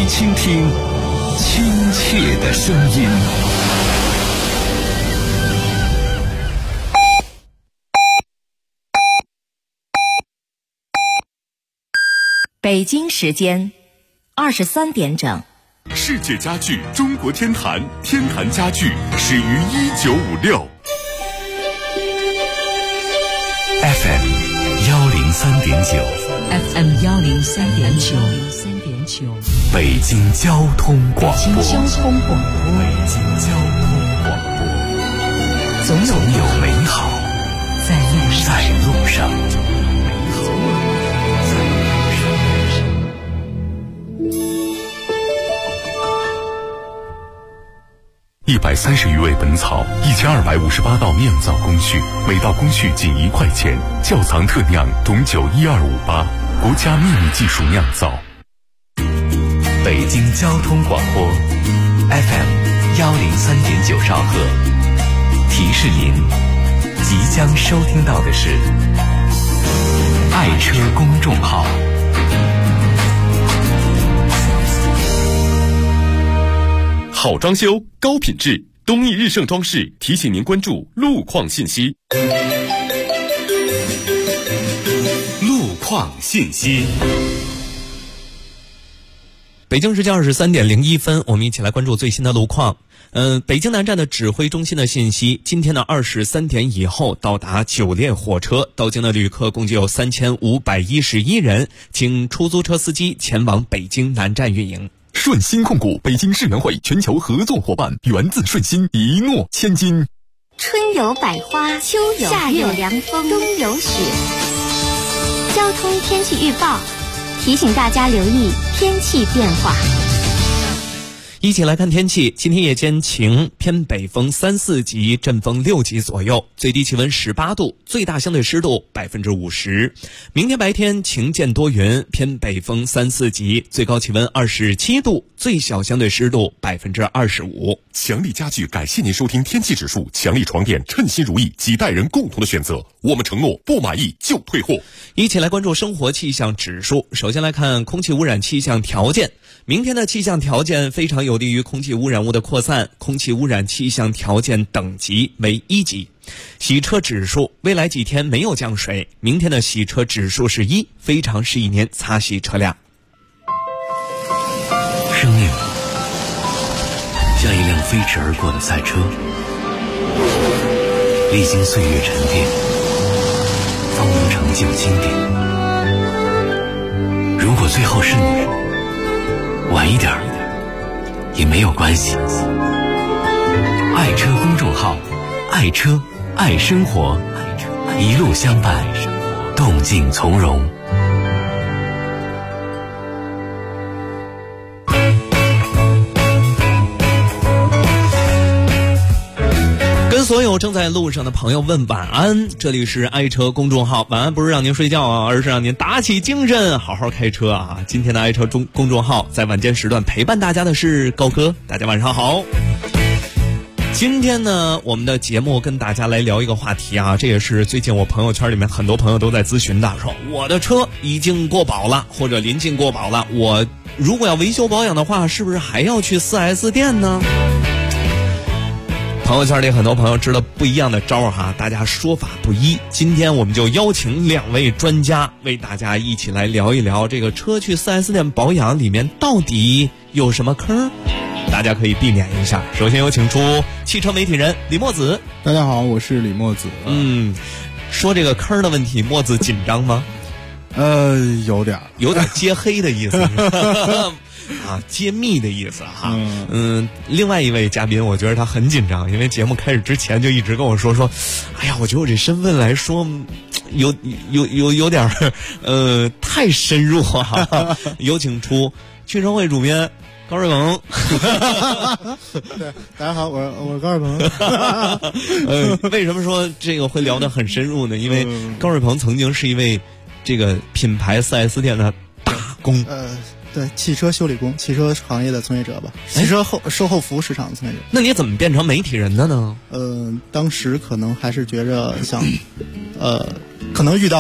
倾听亲切的声音。 北京时间23点整。 世界家具中国天坛，天坛家具始于1956。 FM 103.9 FM 103.9 北京交通广播。 北京交通广播，总有美好在路上。130余味本草，1258道酿造工序，每道工序仅1块钱。窖藏特酿董酒12588，国家秘密技术酿造。北京交通广播 FM 103.9兆赫，提示您即将收听到的是爱车公众号。 好装修，高品质，东义日盛装饰提醒您关注路况信息。 路况信息。 北京时间23点01分，我们一起来关注最新的路况。北京南站的指挥中心的信息，今天的23点以后到达9列火车，到京的旅客共计有3511人，请出租车司机前往北京南站运营。 顺鑫控股北京世园会全球合作伙伴，源自顺鑫，一诺千金。 春有百花，秋有夏有凉风，冬有雪。交通天气预报提醒大家留意天气变化。 一起来看天气，今天夜间晴，偏北风3、4级，阵风6级左右，最低气温18度，最大相对湿度50%。明天白天晴间多云，偏北风3、4级，最高气温27度，最小相对湿度25%。 强力家具感谢您收听天气指数，强力床垫称心如意，几代人共同的选择，我们承诺不满意就退货。 一起来关注生活气象指数，首先来看空气污染气象条件。明天的气象条件非常有利于空气污染物的扩散，空气污染气象条件等级为1级。洗车指数，未来几天没有降水，明天的洗车指数是1，非常适宜您擦洗车辆。 生命像一辆飞驰而过的赛车，历经岁月沉淀，方能成就经典。如果最后是你，晚一点也没有关系。爱车公众号，爱车爱生活，一路相伴，动静从容。 跟所有正在路上的朋友问晚安，这里是爱车公众号。晚安不是让您睡觉啊，而是让您打起精神好好开车啊。今天的爱车公众号在晚间时段陪伴大家的是高哥，大家晚上好。今天呢，我们的节目跟大家来聊一个话题啊，这也是最近我朋友圈里面很多朋友都在咨询的，说我的车已经过保了，或者临近过保了，我如果要维修保养的话，是不是还要去 4S 店呢？朋友圈里很多朋友知道不一样的招哈，大家说法不一。今天我们就邀请2位专家为大家一起来聊一聊这个车去 4S 店保养里面到底有什么坑，大家可以避免一下。首先有请出汽车媒体人李墨子。 大家好，我是李墨子。 说这个坑的问题，墨子紧张吗？ 有点揭黑的意思啊，揭秘的意思哈。另外一位嘉宾，我觉得他很紧张，因为节目开始之前就一直跟我说，哎呀，我觉得我这身份来说，有点太深入哈。有请出汽车会主编高瑞鹏。 对，大家好，我是高瑞鹏。 为什么说这个会聊得很深入呢？因为高瑞鹏曾经是一位这个品牌 4S 店的大工。 对，汽车修理工，汽车行业的从业者吧，汽车售后服务市场的从业者。 那你怎么变成媒体人的呢？ 当时可能还是觉着想，可能遇到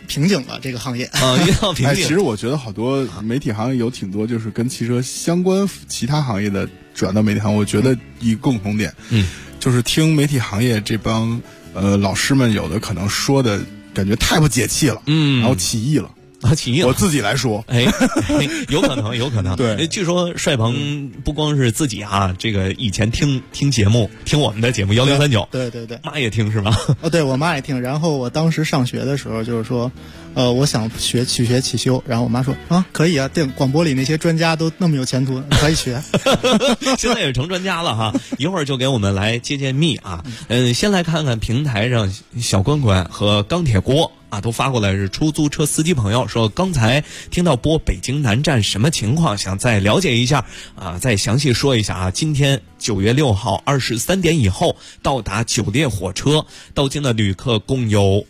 瓶颈了，这个行业遇到瓶颈。 其实我觉得好多媒体行业有挺多就是跟汽车相关其他行业的转到媒体行业，我觉得一个共同点，就是听媒体行业这帮老师们有的可能说的感觉太不解气了，然后起义了。 起义了， 我自己来说， 有可能。 对， 据说帅鹏不光是自己啊，这个以前听节目，听我们的节目1039， 对， 妈也听是吧？ 对，我妈也听。然后我当时上学的时候，就是说，我想去学汽修，然后我妈说啊，可以啊，广播里那些专家都那么有前途，可以学。 现在也成专家了哈，一会儿就给我们来揭秘啊。先来看看平台上小关关和钢铁锅。都发过来是出租车司机朋友说，刚才听到播北京南站什么情况，想再了解一下再详细说一下啊。今天9月6号23点以后到达9列火车，到京的旅客共有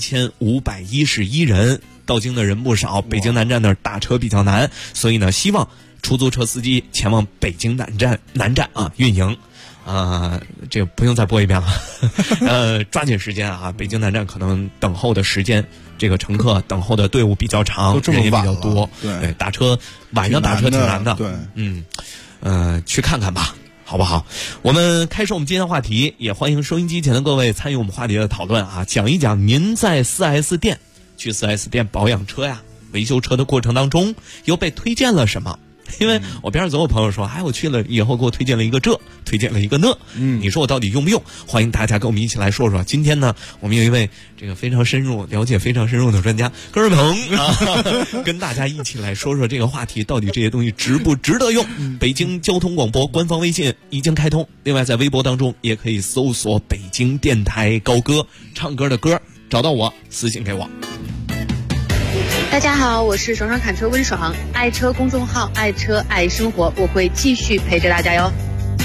3511人，到京的人不少，北京南站那儿打车比较难，所以呢，希望出租车司机前往北京南站运营。这个不用再播一遍了。抓紧时间啊！北京南站可能等候的时间，这个乘客等候的队伍比较长，人也比较多。对，打车晚上打车挺难的。 对， 去看看吧，好不好？我们开始我们今天的话题，也欢迎收音机前的各位参与我们话题的讨论啊！讲一讲您在 4S 店去 4S 店保养车呀、维修车的过程当中，又被推荐了什么？因为我边上总有朋友说，我去了以后给我推荐了一个推荐了一个那，你说我到底用不用？欢迎大家跟我们一起来说说。今天呢，我们有一位这个了解非常深入的专家根儿鹏跟大家一起来说说这个话题，到底这些东西值不值得用？北京交通广播官方微信已经开通，另外在微博当中也可以搜索北京电台高歌，唱歌的歌，找到我私信给我。 大家好，我是爽爽砍车温爽，爱车公众号爱车爱生活，我会继续陪着大家哟。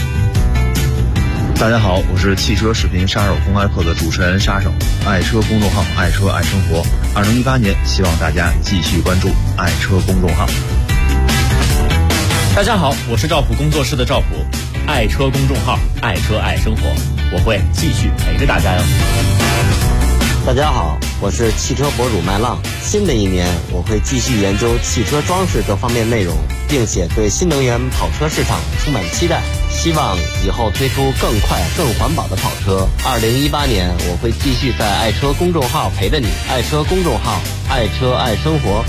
大家好，我是汽车视频杀手公开课的主持人杀手，爱车公众号爱车爱生活。2018年，希望大家继续关注爱车公众号。 大家好，我是赵普工作室的赵普，爱车公众号爱车爱生活，我会继续陪着大家哟。 大家好，我是汽车博主麦浪。新的一年，我会继续研究汽车装饰各方面内容，并且对新能源跑车市场充满期待，希望以后推出更快更环保的跑车。2018年，我会继续在爱车公众号陪着你，爱车公众号爱车爱生活。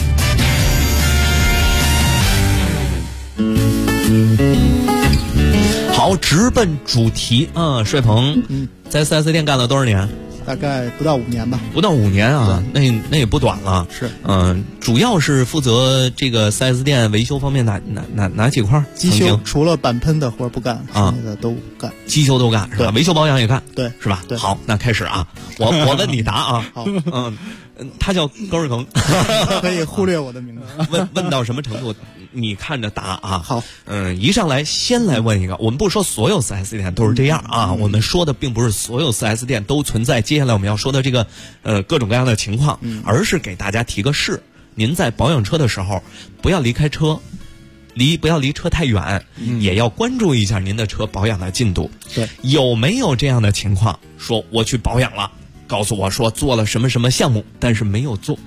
好，直奔主题啊，帅鹏，在 4S 店干了多少年？ 大概不到5年吧。 不到5年啊，那也不短了。 是， 主要是负责这个 4S 店维修方面哪几块？ 机修除了钣喷的活不干，剩下的都干。 机修都干是吧？维修保养也干， 对， 是吧？ 对。 好，那开始啊，我问你答啊。 好， 他叫高瑞鹏， 可以忽略我的名字。 问到什么程度？你看着答啊。 好， 一上来先来问一个，我们不说所有 4S 店都是这样啊，我们说的并不是所有 4S 店都存在接下来我们要说的这个各种各样的情况，而是给大家提个示，您在保养车的时候不要离开车，不要离车太远，也要关注一下您的车保养的进度。 对， 有没有这样的情况，说我去保养了，告诉我说做了什么什么项目，但是没有做？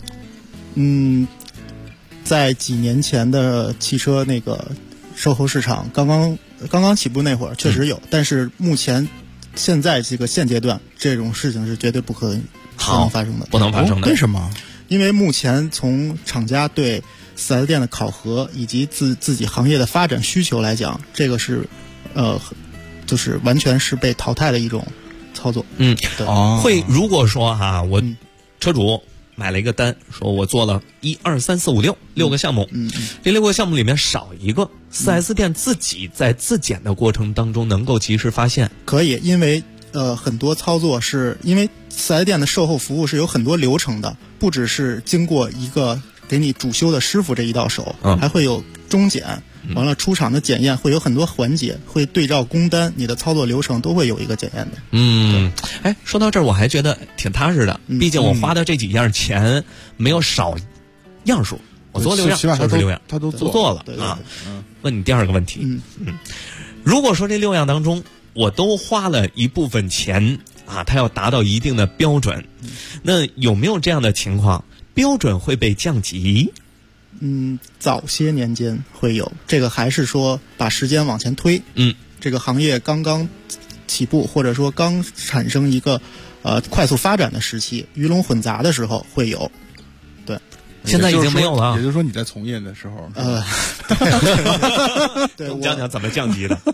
在几年前的汽车那个售后市场刚刚起步那会儿，确实有，但是现在这个现阶段，这种事情是绝对不能发生的， 不能发生的。 为什么？ 因为目前从厂家对 4S 店的考核以及自己行业的发展需求来讲，这个是就是完全是被淘汰的一种操作。 对。会如果说我车主买了一个单，说我做了1、2、3、4、5、6个项目，这6个项目里面少一个，4S 店自己在自检的过程当中能够及时发现。 可以，因为很多操作是因为 4S 店的售后服务是有很多流程的，不只是经过一个给你主修的师傅这一道手，还会有中检，完了出厂的检验会有很多环节，会对照工单，你的操作流程都会有一个检验的。 说到这儿我还觉得挺踏实的，毕竟我花的这几样钱没有少样数，我做6样， 起码就是6样， 他都做了对啊。问你第二个问题，如果说这6样当中我都花了一部分钱它要达到一定的标准，那有没有这样的情况？ 标准会被降级？ 早些年间会有，这个还是说把时间往前推，这个行业刚刚起步，或者说刚产生一个快速发展的时期，鱼龙混杂的时候会有。对， 现在已经没有了。 也就是说你在从业的时候， 对， 我讲讲怎么降级的。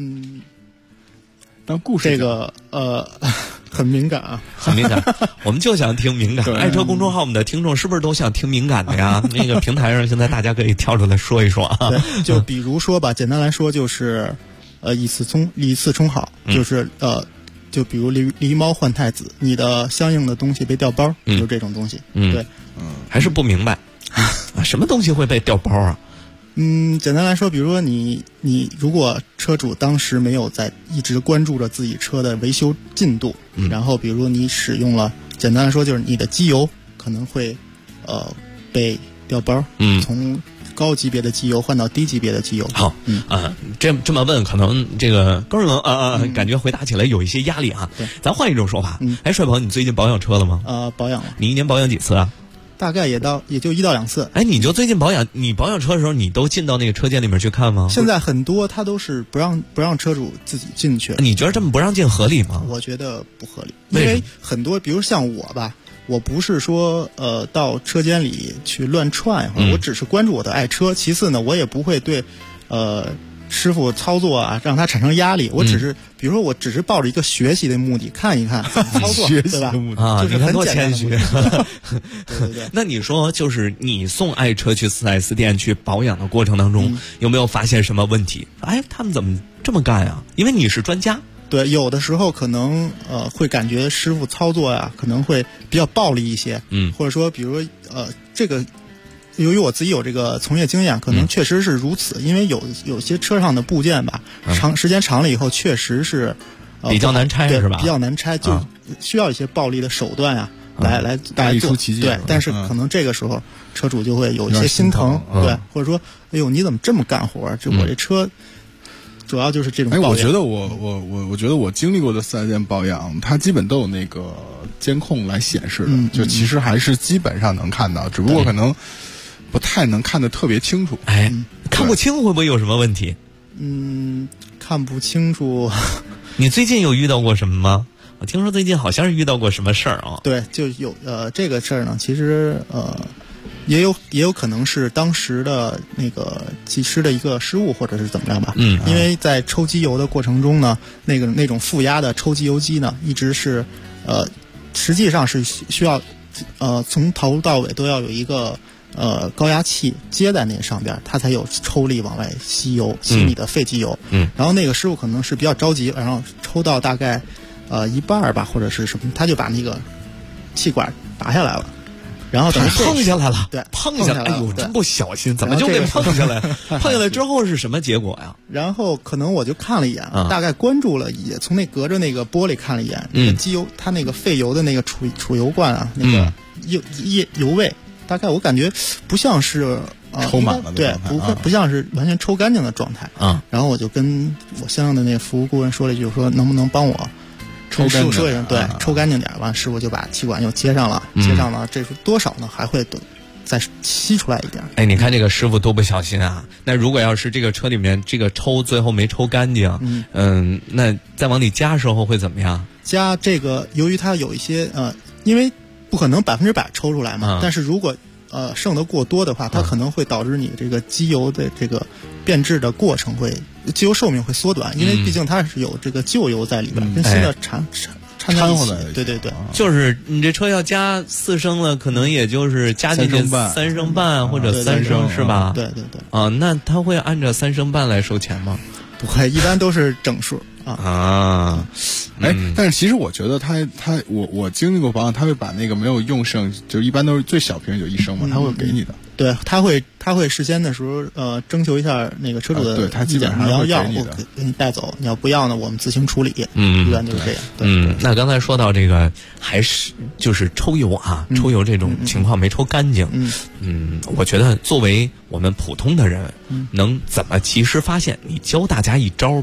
当故事这个很敏感啊， 很敏感，我们就想听敏感。爱车公众号我们的听众是不是都想听敏感的呀？那个平台上现在大家可以跳出来说一说啊。 对，就比如说吧，简单来说就是以次充好，就是就比如狸猫换太子，你的相应的东西被调包，就是这种东西。对， 还是不明白什么东西会被调包啊？ 简单来说，比如说你如果车主当时没有在一直关注着自己车的维修进度，然后比如你使用了，简单来说就是你的机油可能会被调包，从高级别的机油换到低级别的机油。 好，这么问，可能这个哥们感觉回答起来有一些压力啊。 对， 咱换一种说法。帅鹏，你最近保养车了吗？ 保养了。 你一年保养几次啊？ 大概也就1到2次。 哎，你就最近保养，你保养车的时候，你都进到那个车间里面去看吗？ 现在很多他都是不让车主自己进去。 你觉得这么不让进合理吗？ 我觉得不合理，因为很多，比如像我吧，我不是说到车间里去乱窜，我只是关注我的爱车。其次呢，我也不会对师傅操作啊让他产生压力。我只是比如说我只是抱着一个学习的目的看一看操作， 学对吧？ 啊， 就是很简单的谦虚。 对。 那你说，就是你送爱车去 4S 店去保养的过程当中，有没有发现什么问题？哎，他们怎么这么干呀？因为你是专家。 对，有的时候可能会感觉师傅操作呀可能会比较暴力一些，或者说比如这个由于我自己有这个从业经验，可能确实是如此。因为有些车上的部件吧，时间长了以后确实是比较难拆，是吧？ 比较难拆，就需要一些暴力的手段呀来做。对，但是可能这个时候车主就会有一些心疼，对，或者说哎呦你怎么这么干活？我这车。主要就是这种抱怨。 我觉得我觉得我经历过的4S店保养，它基本都有那个监控来显示的，就其实还是基本上能看到，只不过可能不太能看得特别清楚。 哎，看不清会不会有什么问题？ 看不清楚。 你最近有遇到过什么吗？我听说最近好像是遇到过什么事儿啊？ 对，就有这个事儿呢，其实也有可能是当时的那个技师的一个失误，或者是怎么样吧。因为在抽机油的过程中呢，那种负压的抽机油机呢，一直是实际上是需要从头到尾都要有一个高压器接在那上边，它才有抽力往外吸油，吸你的废机油。然后那个师傅可能是比较着急，然后抽到大概一半吧，或者是什么，他就把那个气管拔下来了。然后等于碰下来了， 对， 碰下来，哎呦，真不小心，怎么就给碰下来？碰下来之后是什么结果呀？ 然后可能我就看了一眼，大概关注了，也从那隔着那个玻璃看了一眼，那个机油，它那个废油的那个储油罐啊，那个油位，大概我感觉不像是抽满了， 对，不像是完全抽干净的状态啊。然后我就跟我相应的那个服务顾问说了一句，说能不能帮我抽干净，对，抽干净点。完，师傅就把气管又接上了，这是多少呢？还会再吸出来一点。 哎，你看这个师傅多不小心啊！那如果要是这个车里面这个抽最后没抽干净，那再往里加时候会怎么样？ 加这个，由于它有一些因为不可能100%抽出来嘛，但是如果剩的过多的话，它可能会导致你这个机油的这个变质的过程机油寿命会缩短，因为毕竟它是有这个旧油在里边，跟新的掺在一起。对， 就是你这车要加4升了，可能也就是加进去3升半或者3升，是吧？ 对。 啊，那他会按照3升半来收钱吗？ 不会，一般都是整数啊。 但是其实我觉得我经历过保养，他会把那个没有用剩，就一般都是最小瓶就1升嘛，他会给你的。 对，他会事先的时候征求一下那个车主的对他基本上你要我给你带走，你要不要呢，我们自行处理。一般就是这样。 那刚才说到这个，还是就是抽油啊，抽油这种情况没抽干净。我觉得作为我们普通的人，能怎么及时发现？你教大家一招呗。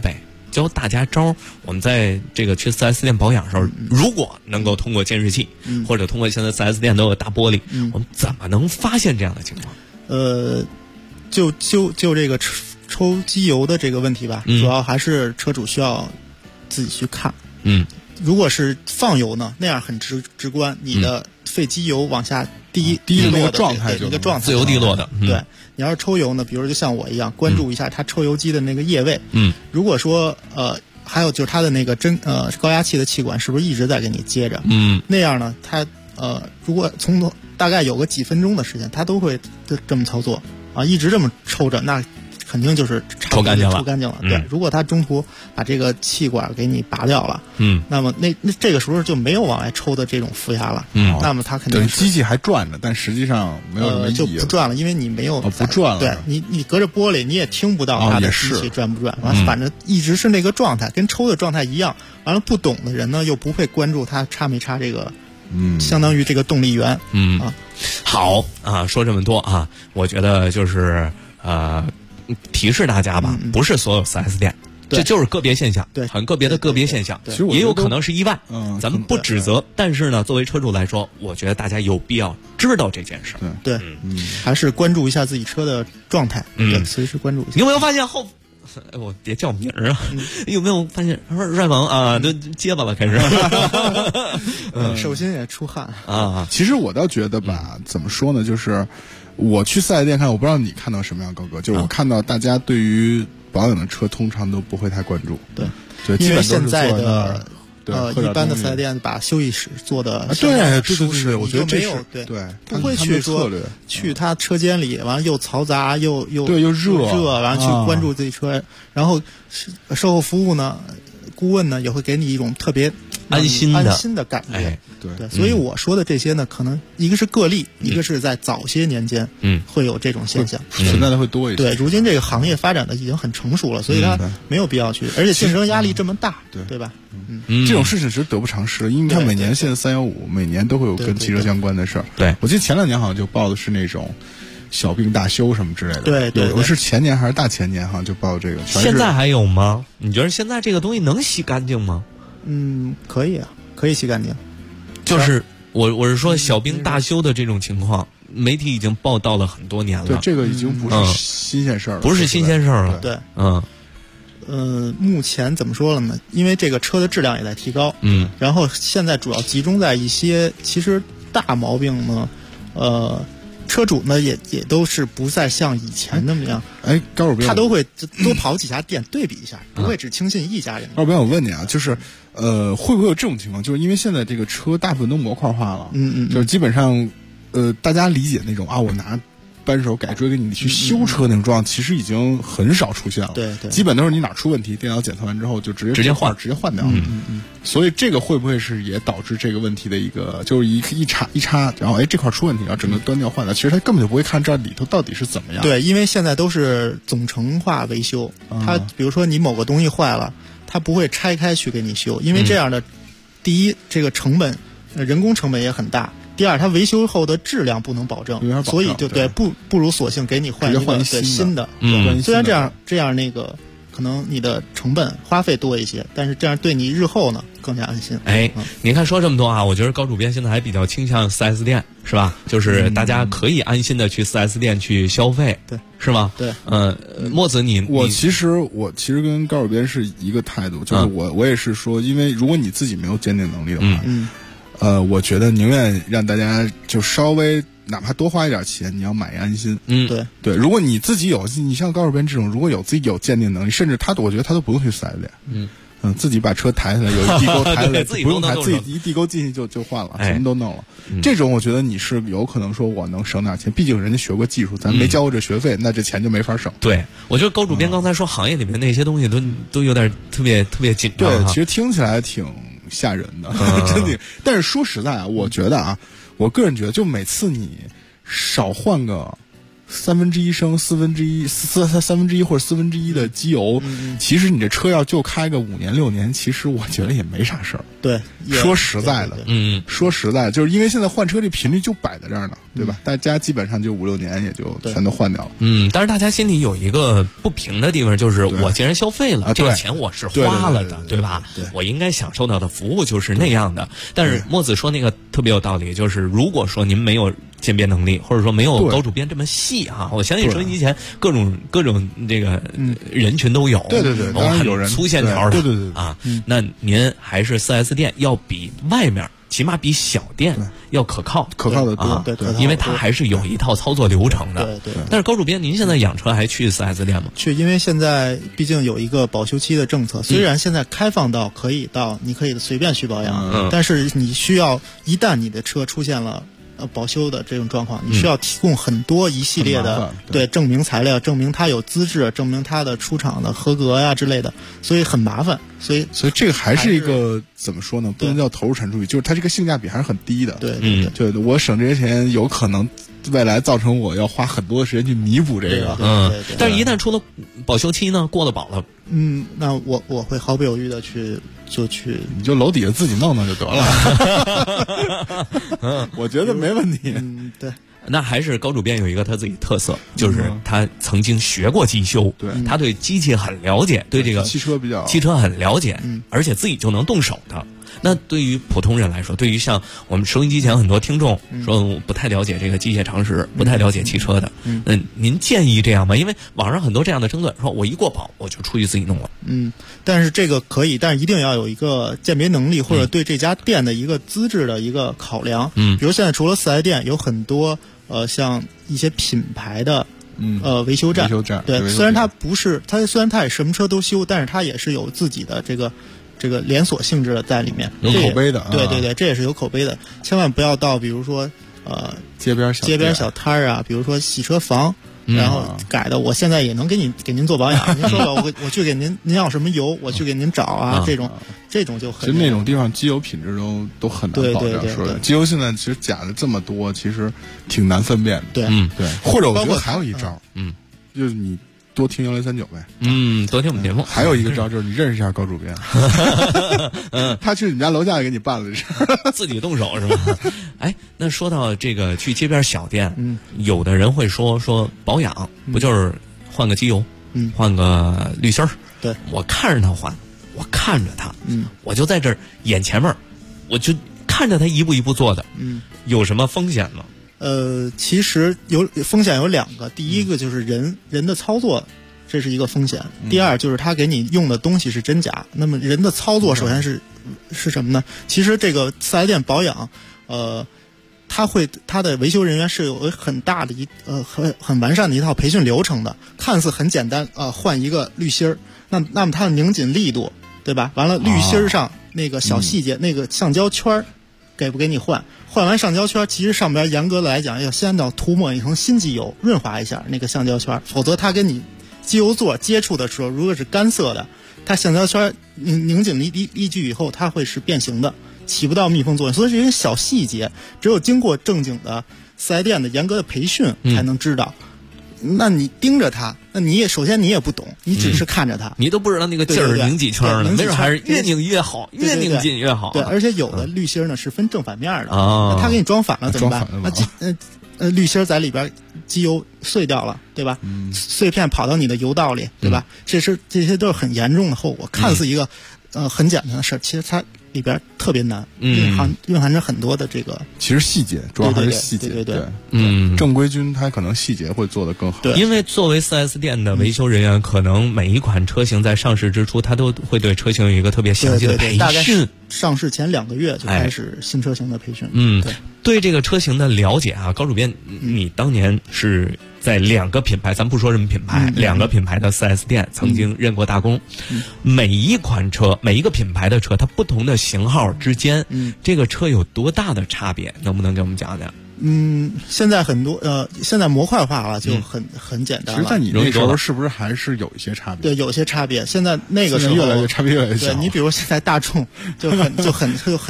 教大家招。我们在这个去 4S 店保养的时候，如果能够通过监视器，或者通过现在 4S 店都有大玻璃，我们怎么能发现这样的情况？ 就这个抽机油的这个问题吧，主要还是车主需要自己去看。如果是放油呢，那样很直观，你的废机油往下滴的那个状态， 那个状态自由滴落的。 对，你要是抽油呢，比如就像我一样，关注一下它抽油机的那个液位。如果说还有就是它的那个高压气的气管是不是一直在给你接着？那样呢，它如果从大概有个几分钟的时间，它都会这么操作啊，一直这么抽着，那肯定就是抽干净了。 对，如果它中途把这个气管给你拔掉了，那么那这个时候就没有往外抽的这种负压了。那么它肯定机器还转着，但实际上没有什么意义， 就不转了，因为你没有不转了。 对，你隔着玻璃你也听不到它的机器转不转，反正一直是那个状态，跟抽的状态一样。完了，不懂的人呢又不会关注它插没插这个，相当于这个动力源。 好啊，说这么多啊，我觉得就是提示大家吧，不是所有 4S 店，这就是个别现象，很个别的个别现象，也有可能是意外。咱们不指责，但是呢，作为车主来说，我觉得大家有必要知道这件事。 对，还是关注一下自己车的状态，对，随时关注一下。 有没有发现我别叫名儿啊！有没有发现帅萌啊，都结巴了，开始。 手心也出汗啊。 其实我倒觉得吧，怎么说呢，就是我去4S店看，我不知道你看到什么样，高哥，就是我看到大家对于保养的车通常都不会太关注。 对， 因为现在的一般的4S店把休息室做的对， 我觉得这是对， 不会去说去他车间里，完了又嘈杂又热， 完了去关注自己车，然后售后服务呢，顾问呢也会给你一种特别安心的感觉。对，所以我说的这些呢，可能一个是个例，一个是在早些年间会有这种现象， 存在的会多一些。 对，如今这个行业发展的已经很成熟了，所以它没有必要去，而且竞争压力这么大，对吧？ 这种事情是得不偿失，因为它每年现在315每年都会有跟汽车相关的事儿。 对， 我记得前2年好像就报的是那种小病大修什么之类的。 对， 我是前年还是大前年好像就报这个。 现在还有吗？你觉得现在这个东西能洗干净吗？ 可以啊，可以洗干净。 就是我是说小病大修的这种情况，媒体已经报道了很多年了。 对，这个已经不是新鲜事儿了， 不是新鲜事儿了。 对，目前怎么说了呢？因为这个车的质量也在提高，然后现在主要集中在一些其实大毛病呢，车主呢也都是不再像以前那么样， 高主编， 他都会多跑几家店对比一下，不会只轻信一家人。 高主编，我问你啊，就是会不会有这种情况？就是因为现在这个车大部分都模块化了，就是基本上大家理解那种我拿扳手改锥给你去修车那种状况，其实已经很少出现了。 对， 基本都是你哪出问题，电脑检测完之后就直接换掉了。所以这个会不会是也导致这个问题的一个，就是一插，然后这块出问题，然后整个端掉换掉，其实他根本就不会看这里头到底是怎么样。 对，因为现在都是总成化维修，它比如说你某个东西坏了，它不会拆开去给你修，因为这样的，第一这个成本，人工成本也很大。第二，它维修后的质量不能保证，所以就不如索性给你换一个新的。虽然这样那个可能你的成本花费多一些，但是这样对你日后呢更加安心。 你看说这么多啊，我觉得高主编现在还比较倾向 4S 店，是吧？就是大家可以安心的去 4S 店去消费， 对， 是吗？ 对， 墨子我其实跟高主编是一个态度，就是我也是说，因为如果你自己没有鉴定能力的话，我觉得宁愿让大家就稍微哪怕多花一点钱，你要买安心。对，如果你自己有，你像高主编这种，如果有自己有鉴定能力，甚至我觉得他都不用去4S店。自己把车抬起来，有一地沟抬起来，不用抬，自己一地沟进去就换了，什么都弄了。这种我觉得你是有可能说我能省点钱，毕竟人家学过技术，咱没交过这学费，那这钱就没法省。 对，我觉得高主编刚才说行业里面那些东西都有点特别紧张。 对，其实听起来挺吓人的，真的。但是说实在啊，我觉得啊，我个人觉得，就每次你少换个 1/3升、1/3或者1/4的机油，其实你这车要就开个5年6年，其实我觉得也没啥事儿。 对， 说实在的，说实在，就是因为现在换车这频率就摆在这儿呢，对吧？大家基本上就5、6年也就全都换掉了。 但是大家心里有一个不平的地方，就是我既然消费了，这个钱我是花了的，对吧？我应该享受到的服务就是那样的。但是墨子说那个特别有道理，就是如果说您没有鉴别能力，或者说没有高主编这么细啊，我相信收音机前各种这个人群都有， 对，当然有人粗线条的， 对啊，那您还是 4S 店要比外面起码比小店要可靠的多， 对， 因为它还是有一套操作流程的。 对。 但是高主编，您现在养车还去 4S 店吗？ 去，因为现在毕竟有一个保修期的政策，虽然现在开放到你可以随便去保养，但是你需要一旦你的车出现了保修的这种状况，你需要提供一系列的证明材料，证明它有资质，证明它的出厂的合格呀之类的，所以很麻烦。所以这个还是一个怎么说呢？不能叫投入产出比，就是它这个性价比还是很低的。对，我省这些钱，有可能未来造成我要花很多的时间去弥补这个。 但是一旦出了保修期呢，过了保了， 那我会毫不犹豫的去， 你就楼底下自己弄就得了。我觉得没问题。 对。 那还是高主编有一个他自己特色，就是他曾经学过机修，他对机器很了解，对这个汽车很了解，而且自己就能动手的。那对于普通人来说，对于像我们收音机前很多听众说我不太了解这个机械常识，不太了解汽车的，您建议这样吗？因为网上很多这样的争论，说我一过保我就出去自己弄了。 但是这个可以，但是一定要有一个鉴别能力，或者对这家店的一个资质的一个考量。比如现在除了4S店，有很多像一些品牌的维修站，对，虽然它也什么车都修，但是它也是有自己的这个连锁性质的在里面， 有口碑的。 对，这也是有口碑的。千万不要到比如说街边小摊儿啊，比如说洗车房，然后改的，我现在也能给您做保养。您说了，我去给您要什么油，我去给您找啊，这种就很。 其实那种地方机油品质都很难保障。说的机油现在其实假的这么多，其实挺难分辨的。对。或者我觉得还有一招，就是你多听103.9呗。 多听我们节目。 还有一个招就是你认识一下高主编，他去你家楼下给你办了这， 自己动手是吧？哎，那说到这个去街边小店，有的人会说保养不就是换个机油，换个滤芯儿？ 对， 我看着他换，我看着他，我就在这儿眼前面，我就看着他一步一步做的，有什么风险吗？ 其实风险有2个，第一个就是人的操作，这是一个风险；第二就是他给你用的东西是真假。那么人的操作首先是什么呢？其实这个4S店保养，他的维修人员是有很大的很完善的一套培训流程的。看似很简单换一个滤芯儿，那么它的拧紧力度，对吧？完了滤芯儿上那个小细节，那个橡胶圈给不给你换完橡胶圈，其实上边严格的来讲要先要涂抹一层新机油，润滑一下那个橡胶圈，否则它跟你机油座接触的时候，如果是干涩的，它橡胶圈拧紧力矩以后，它会是变形的，起不到密封作用。所以这些小细节，只有经过正经的4S店的严格的培训才能知道。那你盯着它，那首先你也不懂，你只是看着它， 你都不知道那个劲儿拧几圈呢，没准还是越拧越好，越拧紧越好。 对，而且有的滤芯呢是分正反面的，他给你装反了怎么办？滤芯在里边，机油碎掉了，对吧？碎片跑到你的油道里，对吧？这些都是很严重的后果。看似一个很简单的事儿，其实它里边特别难，蕴含着很多的这个。 其实细节主要还是细节， 对， 正规军他可能细节会做得更好。 对，因为作为 4S 店的维修人员，可能每一款车型在上市之初，他都会对车型有一个特别详细的培训。 大概上市前2个月就开始新车型的培训。 对这个车型的了解啊，高主编，你当年是在2个品牌，咱不说什么品牌，2个品牌的 4S 店曾经任过大功。每一款车，每一个品牌的车，它不同的型号之间，这个车有多大的差别？能不能给我们讲讲？ 现在很多现在模块化了，就很简单了。 其实在你那时候是不是还是有一些差别？ 对，有些差别。现在那个时候差别越来越小。 对，你比如现在大众就很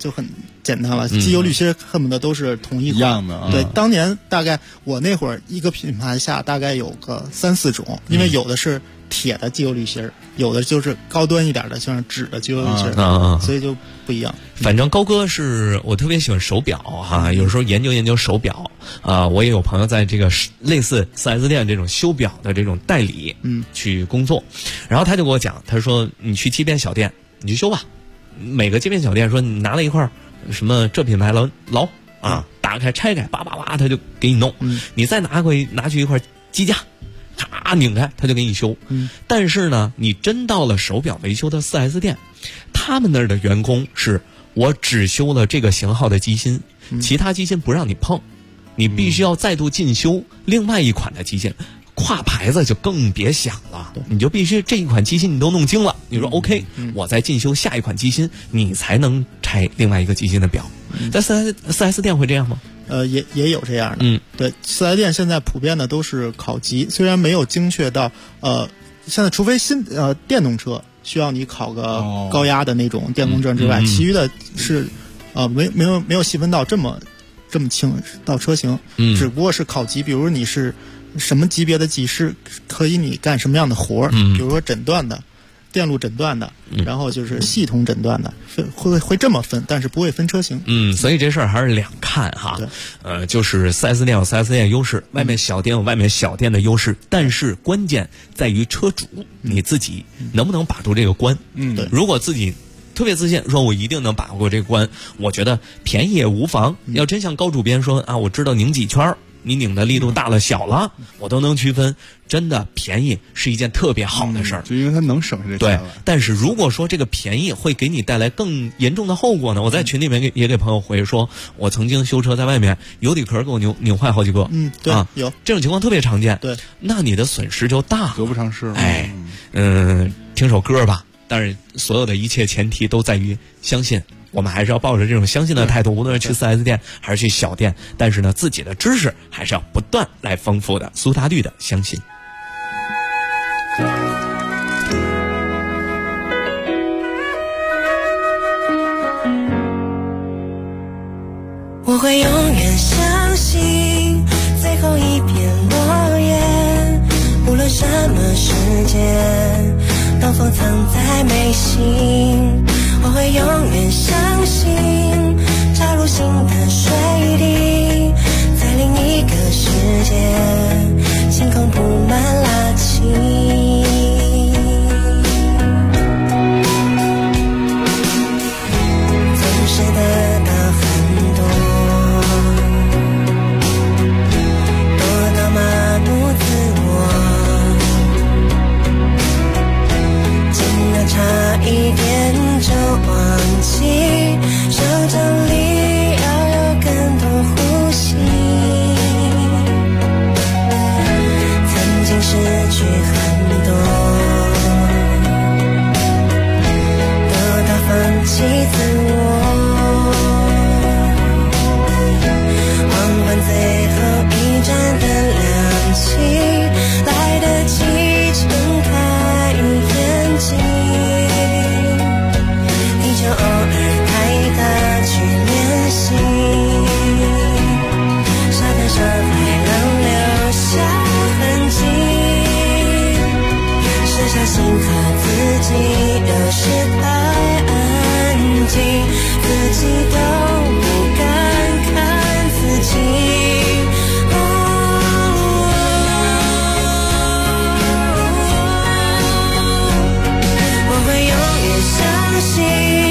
就很简单了，机油滤芯恨不得都是同一样的。 对，当年大概我那会儿一个品牌下大概有个3-4种，因为有的是铁的机油滤芯，有的就是高端一点的，像纸的机油滤芯，所以就不一样。 反正高哥是我特别喜欢手表哈，有时候研究手表我也有朋友在这个类似 4S 店这种修表的这种代理去工作，然后他就给我讲，他说你去街边小店你去修吧，每个街边小店说你拿了一块什么这品牌劳打开拆开叭叭叭他就给你弄，你再拿去一块机架咔拧开他就给你修。但是呢你真到了手表维修的 4S 店，他们那儿的员工是我只修了这个型号的机芯，其他机芯不让你碰，你必须要再度进修另外一款的机芯，跨牌子就更别想了，你就必须这一款机芯你都弄精了，你说 OK，我再进修下一款机芯，你才能拆另外一个机芯的表。在 4S 店会这样吗？ 也有这样的。对，4S 店现在普遍的都是考级，虽然没有精确到现在除非电动车需要你考个高压的那种电工证之外，其余的是没有细分到这么轻到车型，只不过是考级，比如你是什么级别的技师，可以你干什么样的活儿，比如说诊断的。电路诊断的，然后就是系统诊断的，会这么分，但是不会分车型。 所以这事儿还是两看哈。就是 4S 店有 4S 店的优势，外面小店有外面小店的优势，但是关键在于车主你自己能不能把住这个关。 对， 如果自己特别自信，说我一定能把过这个关，我觉得便宜也无妨。要真像高主编说我知道拧几圈，你拧的力度大了小了，我都能区分，真的便宜是一件特别好的事儿， 就因为它能省下这钱来。 对，但是如果说这个便宜会给你带来更严重的后果呢？我在群里面也给朋友回说，我曾经修车在外面油底壳给我拧坏好几个。 对，有这种情况特别常见。 对， 那你的损失就大了， 得不偿失了。 听首歌吧，但是所有的一切前提都在于相信。我们还是要抱着这种相信的态度，无论是去 4S 店还是去小店，但是呢，自己的知识还是要不断来丰富的。苏打绿的相信。 我会永远相信最后一片落叶，无论什么时间都封藏在眉心。我会永远相信插入新的水滴，在另一个世界星空布满垃圾。总是得到很多，多到麻木自我，近了差一点就忘记，手掌里要有更多呼吸。曾经失去很多，多到放弃自我。黄昏最后一盏灯亮起，来得及睁开眼睛。就偶尔带他去练习，沙滩上海浪留下痕迹，是相信和自己，有时太安静，自己都不敢看自己。我会永远相信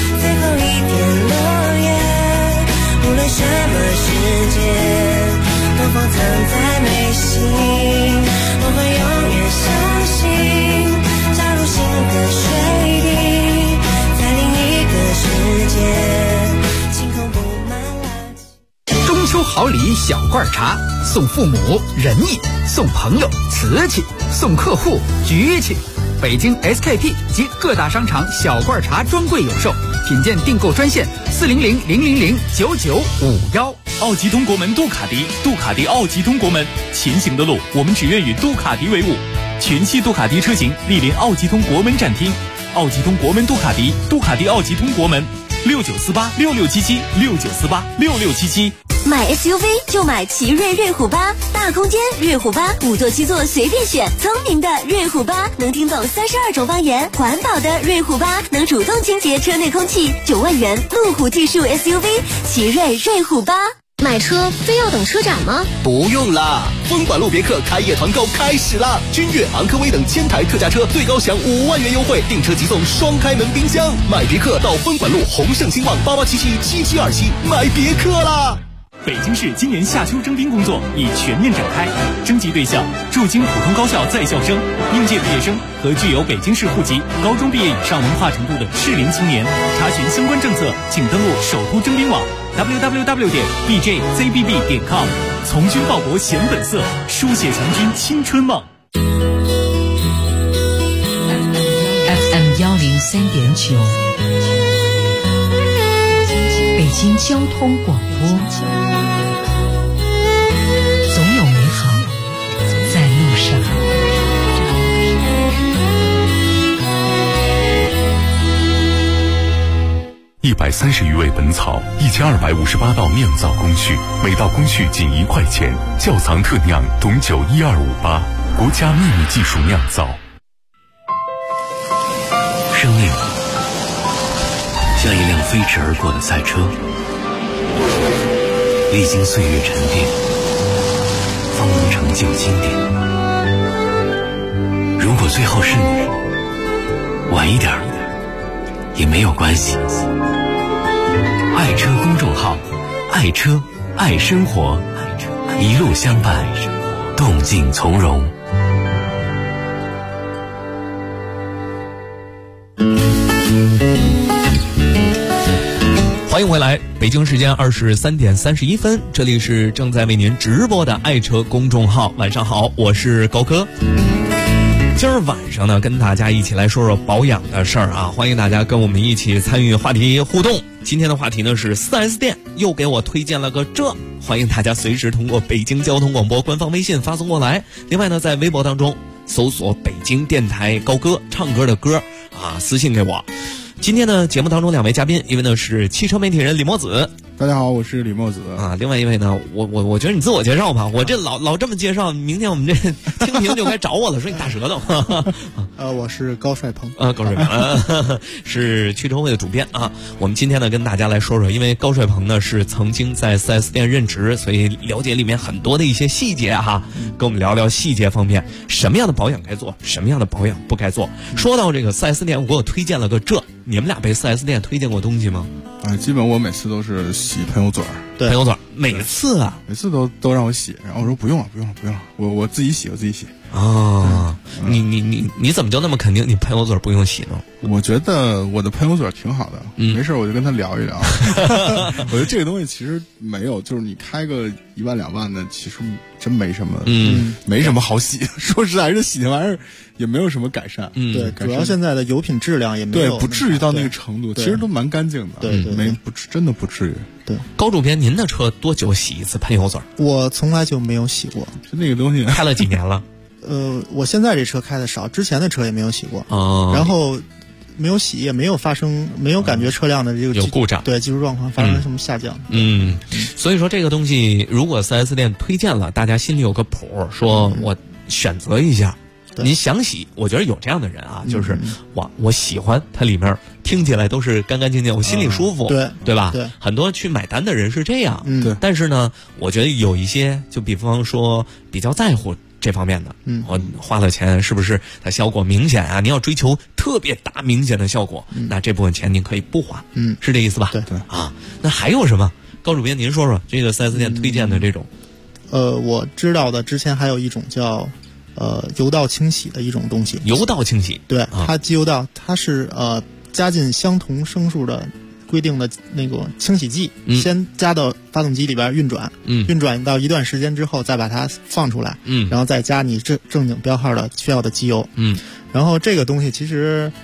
什么世界都封藏在眉心。我会永远相信加入新的水滴，在另一个世界星空布满垃圾。 中秋好礼小罐茶，送父母仁义，送朋友瓷器，送客户局气。北京 SKP 及各大商场小罐茶专柜有售，品鉴订购专线400-000-9951。 奥吉通国门杜卡迪，杜卡迪奥吉通国门，前行的路我们只愿与杜卡迪为伍。全系杜卡迪车型莅临奥吉通国门展厅，奥吉通国门杜卡迪，杜卡迪奥吉通国门， 69486677，69486677。 买 SUV 就买奇瑞瑞虎8，大空间瑞虎8，5座7座随便选，聪明的瑞虎8能听懂32种方言，环保的瑞虎8能主动清洁车内空气，9万元路虎技术 SUV， 奇瑞瑞虎8。 买车非要等车展吗？ 不用啦，风管路别克开业团购开始啦！君越、昂科威等1000台特价车最高享5万元优惠，订车即送双开门冰箱。买别克到风管路宏盛兴旺88777727买别克啦！ 北京市今年夏秋征兵工作已全面展开，征集对象驻京普通高校在校生、应届毕业生和具有北京市户籍、高中毕业以上文化程度的适龄青年。查询相关政策，请登录首都征兵网 www.bjzbb.com， 从军报国显本色，书写强军青春梦。 FM 103.9，北京交通广播，总有美好在路上。 130余味本草，1258道酿造工序，每道工序仅1块钱。窖藏特酿董酒12588，国家秘密技术酿造。 生命像一辆飞驰而过的赛车，历经岁月沉淀，方能成就经典。如果最后是你，晚一点也没有关系。爱车公众号，爱车爱生活，一路相伴，动静从容。 欢迎回来，北京时间23点31分，这里是正在为您直播的爱车公众号。晚上好，我是高科。今儿晚上呢，跟大家一起来说说保养的事儿啊！欢迎大家跟我们一起参与话题互动。今天的话题呢是 4S 店又给我推荐了个这，欢迎大家随时通过北京交通广播官方微信发送过来。另外呢，在微博当中搜索北京电台高歌唱歌的歌啊，私信给我。今天呢，节目当中2位嘉宾，一位呢是汽车媒体人李墨子。 大家好，我是李墨子啊。另外一位呢，我觉得你自我介绍吧，我这老这么介绍，明天我们这听评就该找我了，说你大舌头。 我是高帅鹏高帅鹏是汽车会的主编啊。我们今天呢跟大家来说说，因为高帅鹏呢是曾经在 4S 店任职，所以了解里面很多的一些细节哈，跟我们聊聊细节方面，什么样的保养该做，什么样的保养不该做。说到这个 4S 店，我给我推荐了个这，你们俩被 4S 店推荐过东西吗？ 基本我每次都是洗喷油嘴儿， 喷油嘴儿，每次都让我洗，然后我说不用了，我自己洗， 哦，你怎么就那么肯定你喷油嘴不用洗呢？ 我觉得我的喷油嘴挺好的，没事我就跟他聊一聊。我觉得这个东西其实没有，就是你开个1万2万的，其实真没什么，没什么好洗。说实在，这洗那玩意儿也没有什么改善。 对，主要现在的油品质量也没有， 不至于到那个程度，其实都蛮干净的。 对， 真的不至于。 对， 高主编，您的车多久洗一次喷油嘴？ 我从来就没有洗过， 就那个东西开了几年了？ 我现在这车开的少，之前的车也没有洗过。然后没有洗，也没有感觉车辆的这个有故障， 对技术状况发生什么下降。 所以说这个东西，如果 4S 店推荐了，大家心里有个谱，说我选择一下。您想洗，我觉得有这样的人啊，就是我喜欢它里面听起来都是干干净净，我心里舒服，对吧？ 对， 很多去买单的人是这样。 对， 但是呢，我觉得有一些，就比方说比较在乎这方面的，我花了钱是不是它效果明显啊？你要追求特别大明显的效果，那这部分钱您可以不花，是这意思吧？ 对啊，那还有什么？高主编，您说说这个 4S 店推荐的这种。 我知道的之前还有一种叫油道清洗的一种东西。 油道清洗， 对，它机油道它是加进相同升数的规定的那个清洗剂，先加到发动机里边运转，运转到一段时间之后再把它放出来，然后再加你正经标号的需要的机油，然后这个东西其实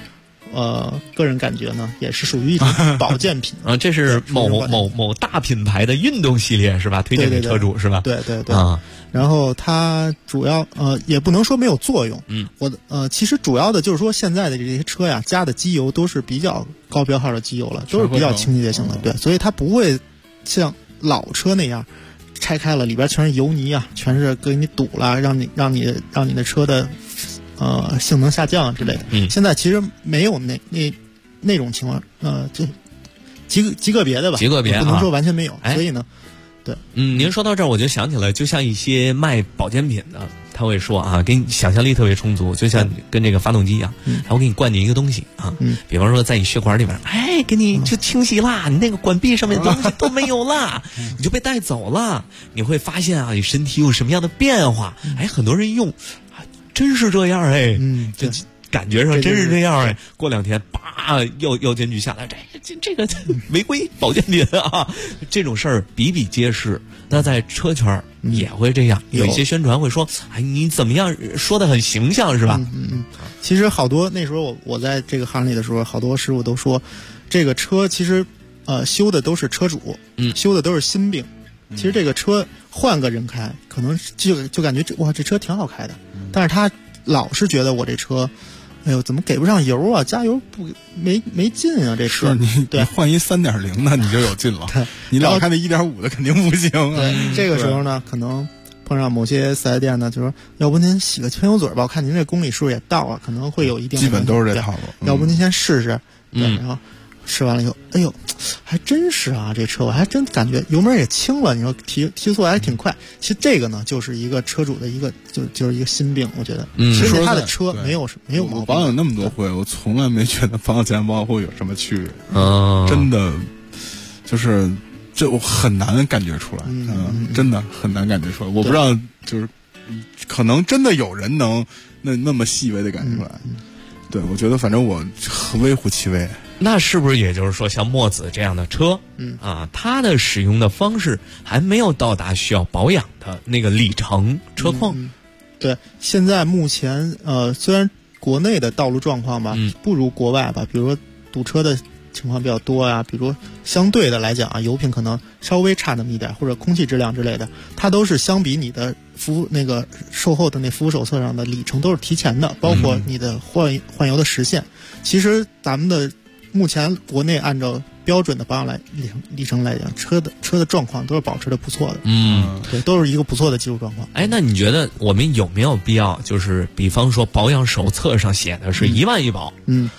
个人感觉呢，也是属于一种保健品啊。这是某大品牌的运动系列是吧？推荐给车主是吧？ 对啊。然后它主要也不能说没有作用，其实主要的就是说现在的这些车呀，加的机油都是比较高标号的机油了，都是比较清洁性的，对，所以它不会像老车那样拆开了里边全是油泥啊，全是给你堵了，让你的车的性能下降之类的。现在其实没有那种情况，就极个别的吧， 极个别不能说完全没有，所以呢。对， 您说到这儿，我就想起来，就像一些卖保健品的，他会说啊，给你想象力特别充足，就像跟这个发动机一样，他会给你灌进一个东西啊，比方说在你血管里边，给你就清洗啦，你那个管壁上面的东西都没有啦，你就被带走了，你会发现啊，你身体有什么样的变化？很多人用，真是这样就感觉上真是这样过2天药监局下来，这个违规保健品啊，这种事儿比比皆是。那在车圈也会这样，有一些宣传会说，你怎么样说的很形象是吧？ 其实好多那时候我在这个行里的时候，好多师傅都说，这个车其实修的都是车主，修的都是心病。其实这个车换个人开，可能就感觉这车挺好开的，但是他老是觉得我这车。哎呦，怎么给不上油啊？加油没劲啊！这车你换一3.0的你就有劲了，你老开那1.5的肯定不行啊。 对，这个时候呢，可能碰上某些4S店呢，就说要不您洗个喷油嘴吧，我看您这公里数也到啊，可能会有一定的基本都是这套路。 要不您先试试，然后试完了以后，哎呦，还真是啊，这车我还真感觉油门也轻了，你说提速还挺快。其实这个呢，就是一个车主的一个就是一个心病，我觉得。其实他的车没有毛病。 我保养那么多回，我从来没觉得保养前保护有什么区别。真的，就是这我很难感觉出来。真的很难感觉出来。我不知道，就是可能真的有人能那么细微的感觉出来。对，我觉得反正我微乎其微。 那是不是也就是说，像墨子这样的车，它的使用的方式还没有到达需要保养的那个里程车况？ 对，现在目前虽然国内的道路状况吧，不如国外吧，比如说堵车的情况比较多啊，比如相对的来讲啊，油品可能稍微差那么一点，或者空气质量之类的，它都是相比你的那个售后的那服务手册上的里程都是提前的，包括你的换油的时限。其实咱们的目前国内按照标准的保养里程来讲，车的状况都是保持的不错的。对，都是一个不错的技术状况。 那你觉得我们有没有必要，就是比方说保养手册上写的是1万一保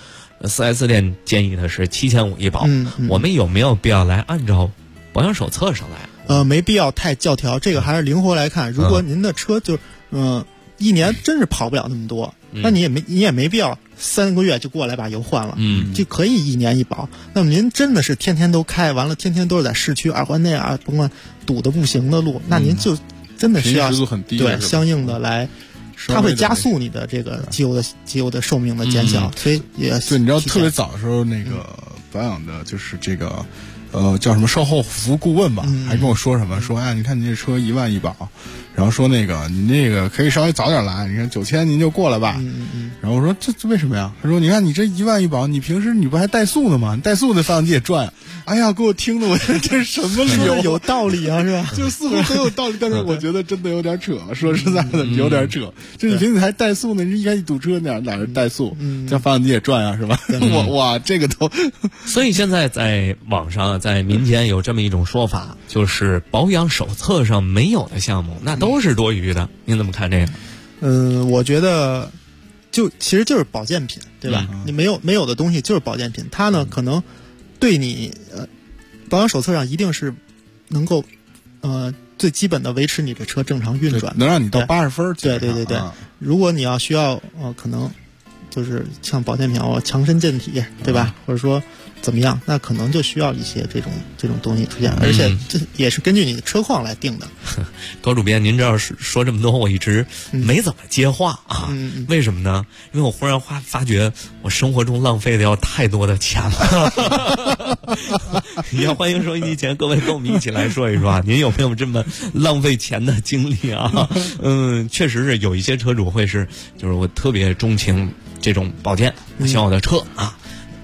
，4S 店建议的是7500一保，我们有没有必要来按照保养手册上来？ 没必要太教条，这个还是灵活来看。如果您的车就一年真是跑不了那么多，那你也没必要3个月就过来把油换了，就可以1年一保。那么您真的是天天都开，完了天天都是在市区2环内啊，甭管堵得不行的路，那您就真的需要对相应的来，它会加速你的这个机油的寿命的减小，所以也对。你知道特别早的时候那个保养的就是这个。叫什么售后服务顾问吧，还跟我说什么说你看你这车1万一保，然后说那个你那个可以稍微早点来，你看9000您就过来吧。然后我说这为什么呀？他说你看你这1万一保，你平时你不还怠速呢吗？你怠速的发动机也转。哎呀，给我听的我这是什么理由？ 有道理啊，是吧？ 就似乎很有道理，但是我觉得真的有点扯。说实在的，有点扯。就你平时还怠速呢，你一开始堵车哪是怠速？这发动机也转啊，是吧？哇，这个都。 所以现在在网上。在民间有这么一种说法，就是保养手册上没有的项目，那都是多余的。您怎么看这个？ 我觉得其实就是保健品，对吧？你没有的东西就是保健品，它呢可能对你保养手册上一定是能够最基本的维持你这车正常运转， 能让你到80分。 对。如果你要需要可能就是像保健品强身健体，对吧？或者说。怎么样？那可能就需要一些这种东西出现，而且这也是根据你的车况来定的。 高主编，您这要是说这么多，我一直没怎么接话啊。为什么呢？因为我忽然发觉我生活中浪费的要太多的钱了。也欢迎收音机前各位跟我们一起来说一说啊，您有没有这么浪费钱的经历啊？确实是有一些车主会是，就是我特别钟情这种保健，希望我的车啊。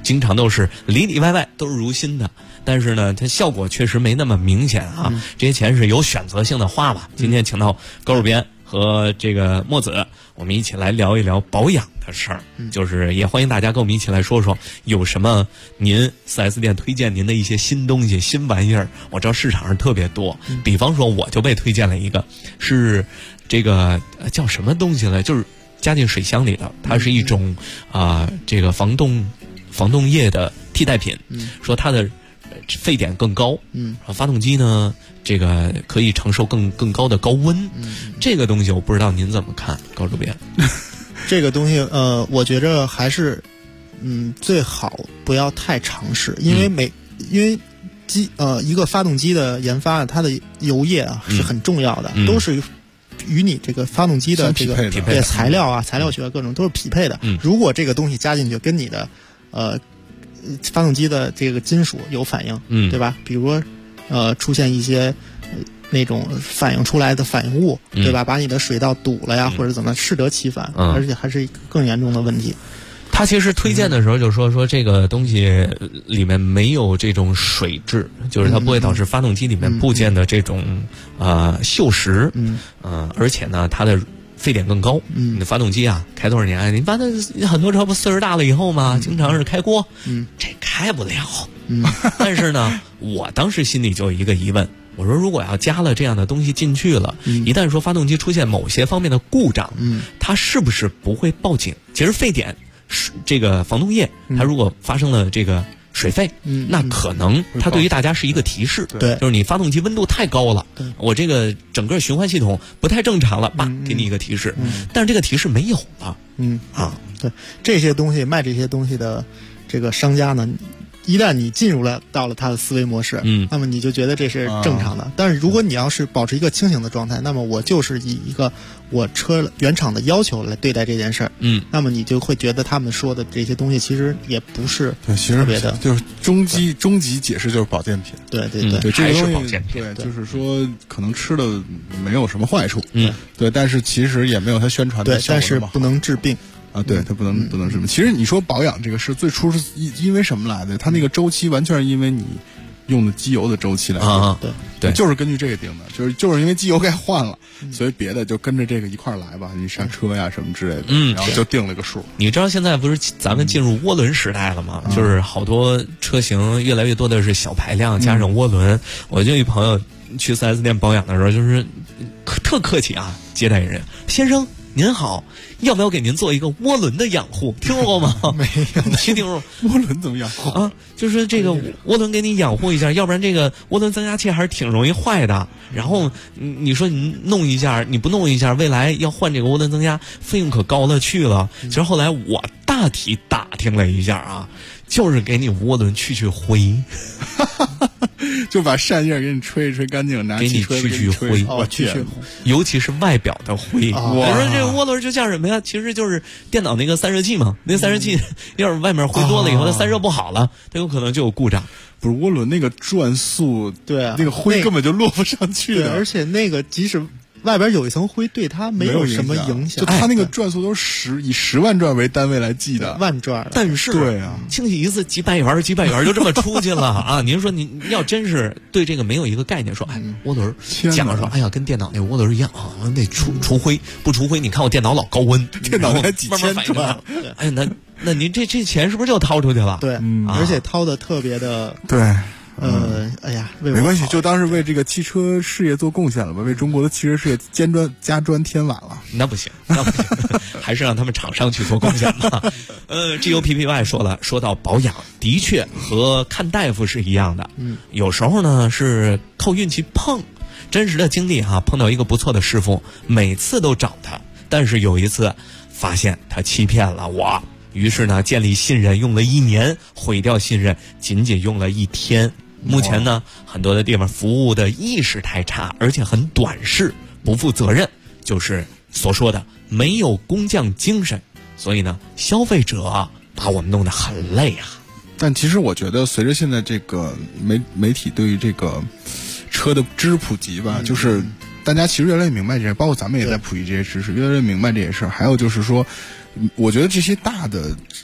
经常都是里里外外都是如新的，但是呢，它效果确实没那么明显啊。这些钱是有选择性的花吧。今天请到高主编和这个墨子，我们一起来聊一聊保养的事儿。就是也欢迎大家跟我们一起来说说有什么您 4S 店推荐您的一些新东西、新玩意儿。我知道市场上特别多，比方说我就被推荐了一个，是这个叫什么东西呢？就是加进水箱里的，它是一种这个防冻液的替代品，说它的沸点更高，发动机呢这个可以承受更高的高温，这个东西我不知道您怎么看，高主编？ 这个东西我觉着还是最好不要太尝试，因为一个发动机的研发，它的油液啊是很重要的，都是与你这个发动机的这个材料啊、材料学各种都是匹配的。如果这个东西加进去跟你的发动机的这个金属有反应，对吧？比如说出现一些那种反映出来的反应物，对吧？把你的水道堵了呀，或者怎么，适得其反，而且还是更严重的问题。 他其实推荐的时候就说这个东西里面没有这种水质，就是它不会导致发动机里面部件的这种锈蚀，而且呢它的沸点更高。你的发动机啊开多少年？你发的很多车不岁数大了以后嘛，经常是开锅，这开不了。但是呢，我当时心里就有一个疑问。我说，如果要加了这样的东西进去了，一旦说发动机出现某些方面的故障，它是不是不会报警？其实沸点这个防冻液，它如果发生了这个水沸，那可能它对于大家是一个提示， 对， 就是你发动机温度太高了，我这个整个循环系统不太正常了，给你一个提示，但是这个提示没有了， 对，这些东西卖这些东西的这个商家呢，一旦你进入到了他的思维模式，那么你就觉得这是正常的。但是如果你要是保持一个清醒的状态，那么我就是以一个我车原厂的要求来对待这件事儿，那么你就会觉得他们说的这些东西其实也不是特别的， 就是终极解释就是保健品。 对， 还是保健品。 对，就是说可能吃的没有什么坏处，对，但是其实也没有他宣传的效果那么好。 对，但是不能治病。 对，它不能治病。其实你说保养这个事，最初是因为什么来的？它那个周期完全是因为你用的机油的周期来的。 对， 就是根据这个定的，就是因为机油该换了，所以别的就跟着这个一块来吧，你刹车呀什么之类的，然后就定了个数。 你知道现在不是咱们进入涡轮时代了吗？就是好多车型越来越多的是小排量加上涡轮。我就一朋友去 4S 店保养的时候，就是特客气啊，接待人，先生您好，要不要给您做一个涡轮的养护？听说过吗？ 没有， 听说涡轮怎么养护啊？就是这个涡轮给你养护一下，要不然这个涡轮增压器还是挺容易坏的。然后你说你弄一下，你不弄一下，未来要换这个涡轮增压，费用可高了去了。其实后来我大体打听了一下啊，就是给你涡轮去灰。 就把扇叶给你吹一吹干净，拿给你去灰，尤其是外表的灰。我说这个涡轮就像什么呀？其实就是电脑那个散热器嘛。那散热器要是外面灰多了以后，它散热不好了，它有可能就有故障。 不是涡轮那个转速， 对啊， 那个灰根本就落不上去的。 而且那个即使外边有一层灰，对它没有什么影响。 就它那个转速都是以10万转为单位来计的， 万转。 但是对啊， 清洗一次几百元就这么出去了啊！您说您要真是对这个没有一个概念，说涡轮讲说，哎呀，跟电脑那涡轮一样啊，得除灰，不除灰，你看我电脑老高温， 电脑才几千转， 哎，那您这钱是不是就掏出去了？ 对，而且掏的特别的对。 哎呀， 没关系，就当是为这个汽车事业做贡献了吧，为中国的汽车事业加砖添瓦了。 那不行，还是让他们厂商去做贡献吧。GUPPY 说到保养，的确和看大夫是一样的。有时候呢是靠运气碰，真实的经历碰到一个不错的师傅，每次都找他，但是有一次发现他欺骗了我。于是呢，建立信任用了1年，毁掉信任仅仅用了1天。目前呢，很多的地方服务的意识太差，而且很短视，不负责任，就是所说的没有工匠精神。所以呢，消费者把我们弄得很累啊。 但其实我觉得，随着现在这个媒体对于这个车的知识普及吧，就是大家其实越来越明白这些，包括咱们也在普及这些知识，越来越明白这些事儿。还有就是说，我觉得这些大的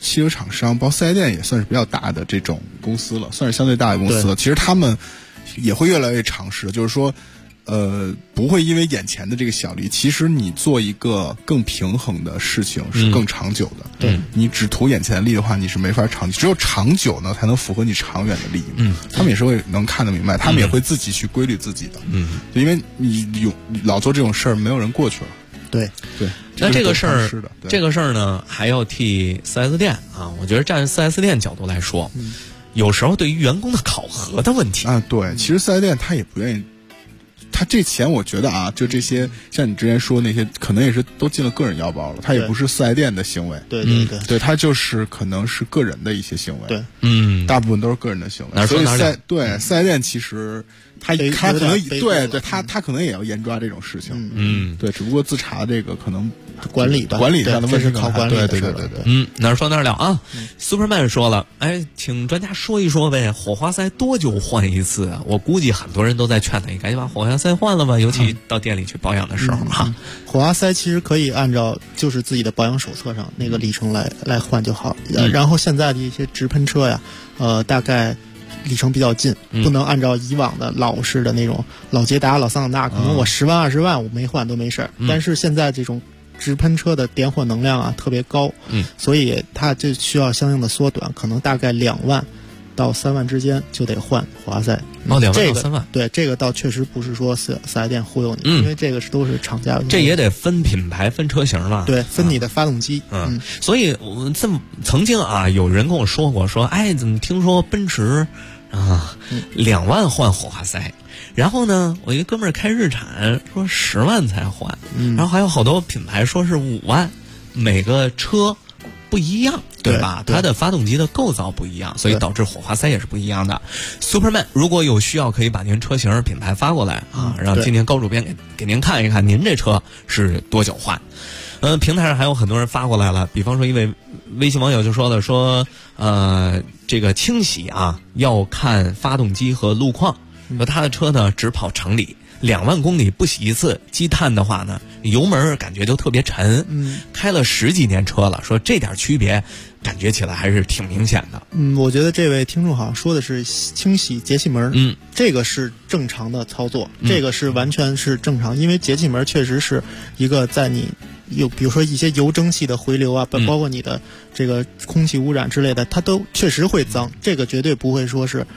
汽车厂商，包括4S店也算是比较大的这种公司了，算是相对大的公司了。其实他们也会越来越尝试，就是说，不会因为眼前的这个小利，其实你做一个更平衡的事情是更长久的。 对， 你只图眼前的利的话，你是没法长久，只有长久呢才能符合你长远的利益。他们也是会能看得明白，他们也会自己去规律自己的。因为你老做这种事儿，没有人过去了。 对， 那这个事儿呢，还要替 4S 店啊，我觉得站在 4S 店角度来说，有时候对于员工的考核的问题啊，对，其实4S店他也不愿意。他这钱我觉得啊，就这些像你之前说那些，可能也是都进了个人腰包了，他也不是4S店的行为，对，他就是可能是个人的一些行为， 对， 大部分都是个人的行为，所以4S店其实他可能对他可能也要严抓这种事情，对，只不过自查这个可能管理上的问题， 靠管理的对， 哪儿说哪儿了啊？Superman 说了，请专家说一说呗，火花塞多久换一次啊？我估计很多人都在劝他，你赶紧把火花塞换了吧，尤其到店里去保养的时候哈。 火花塞其实可以按照就是自己的保养手册上那个里程来换就好，然后现在的一些直喷车呀，大概里程比较近，不能按照以往的老式的那种老捷达、老桑塔纳，可能我10万20万我没换都没事儿，但是现在这种直喷车的点火能量啊特别高，所以它就需要相应的缩短，可能大概2万到3万之间就得换火花塞。 2万到3万， 对，这个倒确实不是说4S店忽悠你，因为这个都是厂家。 这也得分品牌、分车型了。 对，分你的发动机。 所以我这么曾经啊，有人跟我说过，说怎么听说奔驰啊2万换火花塞？然后呢，我一个哥们儿开日产说10万才换，然后还有好多品牌说是5万，每个车不一样，对吧？它的发动机的构造不一样，所以导致火花塞也是不一样的。Superman 如果有需要，可以把您车型品牌发过来啊，让今天高主编给您看一看，您这车是多久换？平台上还有很多人发过来了，比方说一位微信网友就说了，说这个清洗啊要看发动机和路况。说他的车呢只跑城里，2万公里不洗一次，积碳的话呢，油门感觉就特别沉。开了10几年车了，说这点区别感觉起来还是挺明显的。 我觉得这位听众好像说的是清洗节气门，这个是正常的操作，这个是完全是正常，因为节气门确实是一个在你比如说一些油蒸气的回流啊，包括你的这个空气污染之类的，它都确实会脏，这个绝对不会说是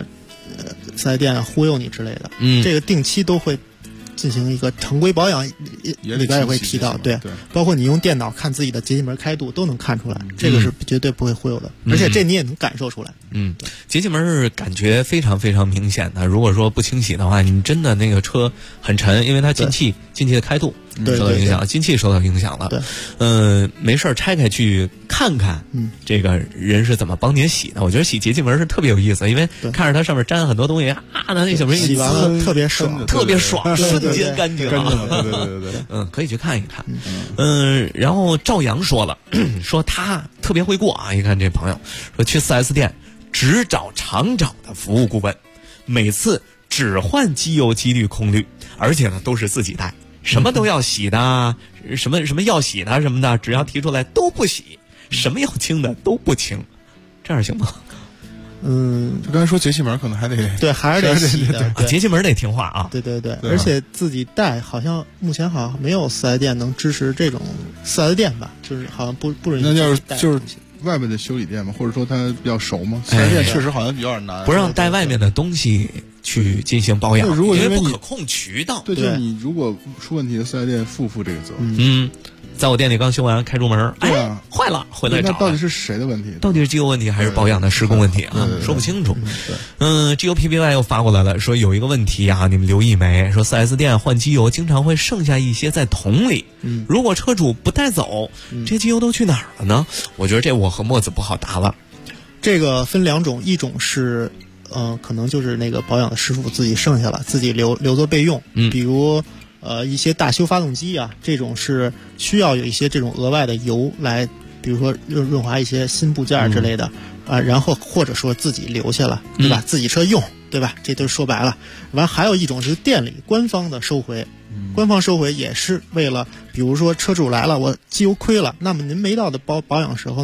4S店忽悠你之类的，这个定期都会进行一个常规保养，里边也会提到，对，包括你用电脑看自己的节气门开度都能看出来，这个是绝对不会忽悠的，而且这你也能感受出来。 节气门是感觉非常非常明显的，如果说不清洗的话，你真的那个车很沉，因为它进气的开度受到影响，进气受到影响了。没事拆开去看看，这个人是怎么帮您洗的。我觉得洗节气门是特别有意思，因为看着它上面沾很多东西啊，那小门洗完了特别爽， 特别爽，瞬间干净了。 对， 可以去看一看。然后赵阳说了，说他特别会过啊，一看这朋友说去4S店只找常找的服务顾问，每次只换机油、机滤、空滤，而且呢都是自己带。什么都要洗的，什么要洗的什么的，只要提出来都不洗，什么要清的都不清，这样行吗？ 就刚才说节气门可能还得还是得洗的， 节气门得听话啊。 对，而且自己带好像目前好像没有4S店能支持这种4S店吧，就是好像不允许。 那就是外面的修理店嘛，或者说他比较熟嘛，4S店确实好像有点难， 不让带外面的东西去进行保养， 如果因为不可控渠道。 对，就是你如果出问题的4S店负这个责任。在我店里刚修完，开住门，坏了，回来找。 那到底是谁的问题？ 到底是机油问题还是保养的施工问题啊？说不清楚。GOPPY 又发过来了，说有一个问题啊，你们留意没？说 4S 店换机油经常会剩下一些在桶里，如果车主不带走，这机油都去哪儿了呢？我觉得这我和墨子不好答了。 这个分2种，一种是可能就是那个保养的师傅自己剩下了，自己留作备用，比如一些大修发动机啊，这种是需要有一些这种额外的油来，比如说润滑一些新部件之类的然后或者说自己留下了，对吧？自己车用，对吧？这都说白了。完还有一种是店里官方的收回，官方收回也是为了，比如说车主来了，我机油亏了，那么您没到的保养时候呢，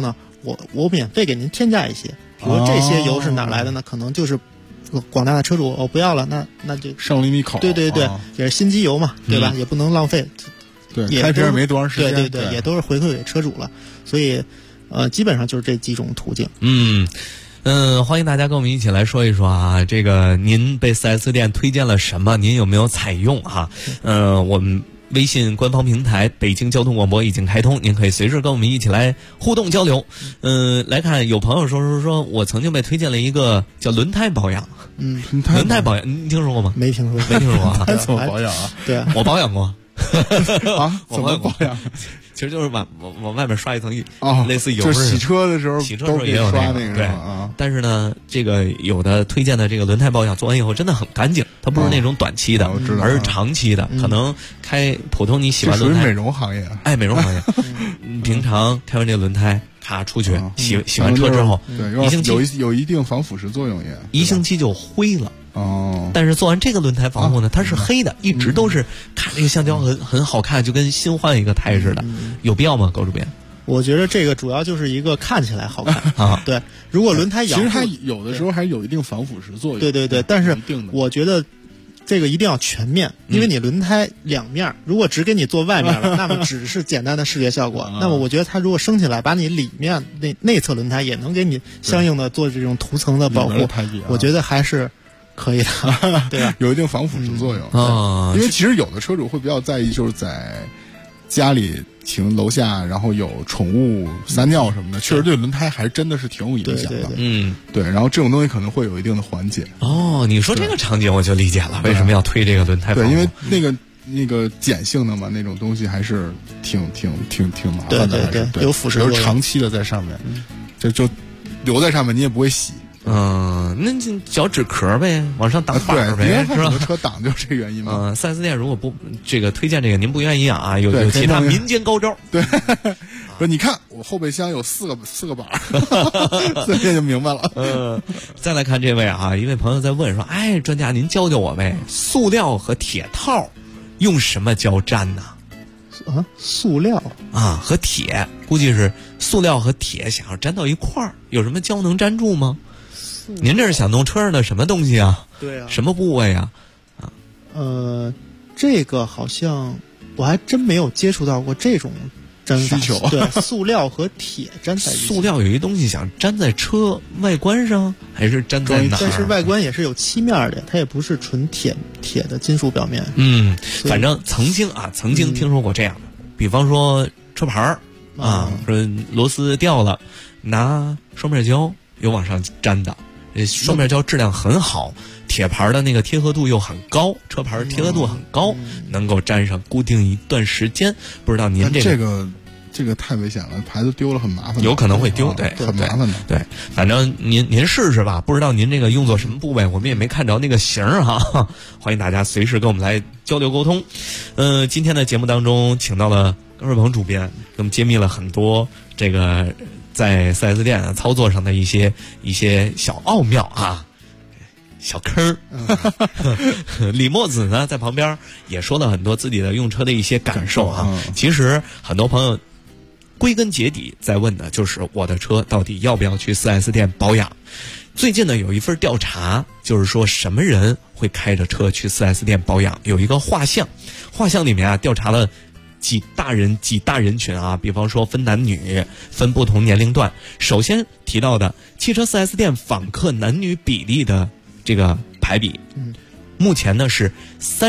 我免费给您添加一些，比如说这些油是哪来的呢？可能就是广大的车主不要了，那就剩了一口。 对，也是新机油嘛，对吧？也不能浪费。 对，开瓶也没多长时间。 对，也都是回馈给车主了，所以基本上就是这几种途径。 欢迎大家跟我们一起来说一说啊，这个您被 4S 店推荐了什么？您有没有采用啊？我们微信官方平台北京交通广播已经开通，您可以随时跟我们一起来互动交流。来看有朋友说我曾经被推荐了一个叫轮胎保养。轮胎保养你听说过吗？ 没听说过啊。 怎么保养啊？ 对， 我保养过。 怎么保养？ 其实就是往外面刷一层类似油， 就是洗车的时候也有刷那个。 对但是呢，这个有的推荐的这个轮胎保养做完以后真的很干净，它不是那种短期的，而是长期的。可能开普通你洗完轮胎， 属于美容行业。 美容行业。平常开完这个轮胎，咔出去洗完车之后， 对，有一定防腐蚀作用也。 1星期就灰了。但是做完这个轮胎防护呢，它是黑的，一直都是看这个橡胶很好看，就跟新换一个胎似的。有必要吗，高主编？ 我觉得这个主要就是一个看起来好看啊。对，如果轮胎养护， 其实它有的时候还有一定防腐蚀作用。 对，但是我觉得这个一定要全面，因为你轮胎两面，如果只给你做外面了，那么只是简单的视觉效果。那么我觉得它如果升起来，把你里面内侧轮胎也能给你相应的做这种涂层的保护，我觉得还是可以的，对吧？ 有一定防腐蚀作用因为其实有的车主会比较在意，就是在家里停楼下，然后有宠物撒尿什么的，确实对轮胎还真的是挺有影响的。对，然后这种东西可能会有一定的缓解。 你说这个场景我就理解了，为什么要推这个轮胎？ 对，因为那个碱性的嘛，那种东西还是挺麻烦的。 对，有腐蚀作用， 长期的在上面，就留在上面，你也不会洗。 那就脚趾壳呗，往上挡板呗，是吧？ 很多车挡就是这原因嘛。 4S 店如果不这个推荐这个，您不愿意啊？有其他民间高招。 对，说你看我后备箱有四个板，这就明白了。 再来看这位啊，一位朋友在问说：“专家您教教我呗，塑料和铁套用什么胶粘呢？” 塑料和铁，估计是塑料和铁想要粘到一块儿，有什么胶能粘住吗？您这是想弄车上的什么东西啊？ 对啊， 什么部位啊？ 这个好像我还真没有接触到过这种粘法。对，塑料和铁粘在一起。 塑料有一东西想粘在车外观上，还是粘在哪儿？ 但是外观也是有漆面的，它也不是纯铁的金属表面。 反正曾经听说过这样的，比方说车牌说螺丝掉了，拿双面胶有往上粘的。双面胶质量很好，铁牌的那个贴合度又很高，车牌贴合度很高，能够粘上固定一段时间。不知道您这个太危险了，牌子丢了很麻烦， 有可能会丢，对， 很麻烦的。 对，反正您试试吧，不知道您这个用作什么部位，我们也没看着那个型哈。欢迎大家随时跟我们来交流沟通。今天的节目当中，请到了高瑞鹏主编，给我们揭秘了很多这个在 4S 店操作上的一些小奥妙啊，小坑李墨子呢在旁边也说了很多自己的用车的一些感受啊。其实很多朋友归根结底在问的就是我的车到底要不要去 4S 店保养。最近呢有一份调查，就是说什么人会开着车去 4S 店保养，有一个画像里面调查了几大人群啊，比方说分男女，分不同年龄段。首先提到的汽车 4S 店访客男女比例的这个排比，目前呢是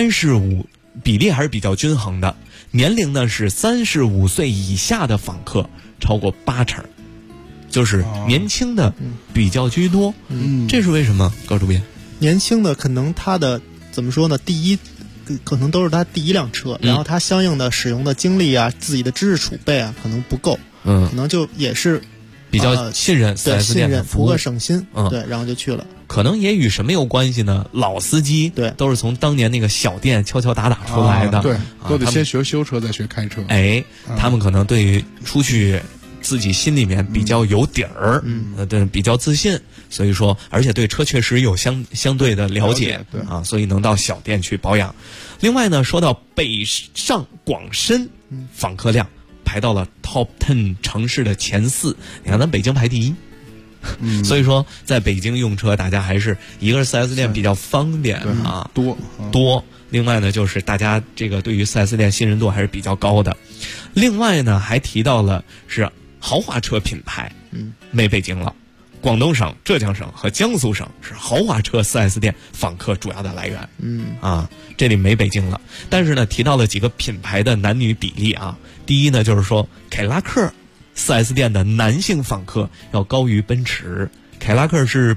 35，比例还是比较均衡的。年龄呢是35岁以下的访客超过80%，就是年轻的比较居多。这是为什么，高主编？ 年轻的可能他的怎么说呢？可能都是他第一辆车，然后他相应的使用的经历啊，自己的知识储备啊，可能不够，可能就也是比较信任 4S 店的服务， 图个省心，对，然后就去了。 可能也与什么有关系呢？老司机对都是从当年那个小店敲敲打打出来的， 对，都得先学修车再学开车。 他们可能对于出去自己心里面比较有底儿，比较自信，所以说，而且对车确实有相对的了解， 对啊，所以能到小店去保养。另外呢，说到北上广深访客量排到了 Top 10城市的前4。你看咱北京排第1。所以说在北京用车，大家还是一个是 4S 店比较方便啊，多。另外呢，就是大家这个对于 4S 店信任度还是比较高的。另外呢，还提到了是豪华车品牌，没北京了。广东省、浙江省和江苏省是豪华车 4S 店访客主要的来源。这里没北京了。但是呢，提到了几个品牌的男女比例啊。第一呢，就是说凯拉克 4S 店的男性访客要高于奔驰，凯拉克是